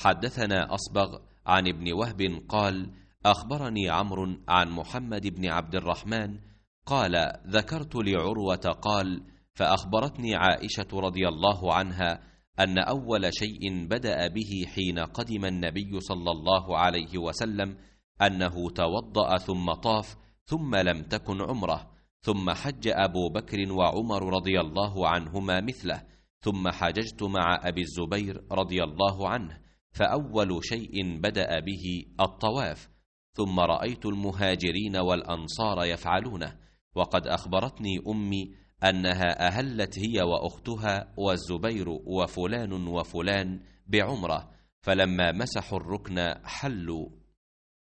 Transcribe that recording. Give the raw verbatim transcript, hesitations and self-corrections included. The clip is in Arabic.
حدثنا أصبغ عن ابن وهب قال أخبرني عمرو عن محمد بن عبد الرحمن قال ذكرت لعروة قال فأخبرتني عائشة رضي الله عنها أن أول شيء بدأ به حين قدم النبي صلى الله عليه وسلم أنه توضأ ثم طاف ثم لم تكن عمره، ثم حج أبو بكر وعمر رضي الله عنهما مثله، ثم حججت مع أبي الزبير رضي الله عنه، فأول شيء بدأ به الطواف، ثم رأيت المهاجرين والأنصار يفعلونه، وقد أخبرتني أمي أنها أهلت هي وأختها والزبير وفلان وفلان بعمرة، فلما مسحوا الركن حلوا.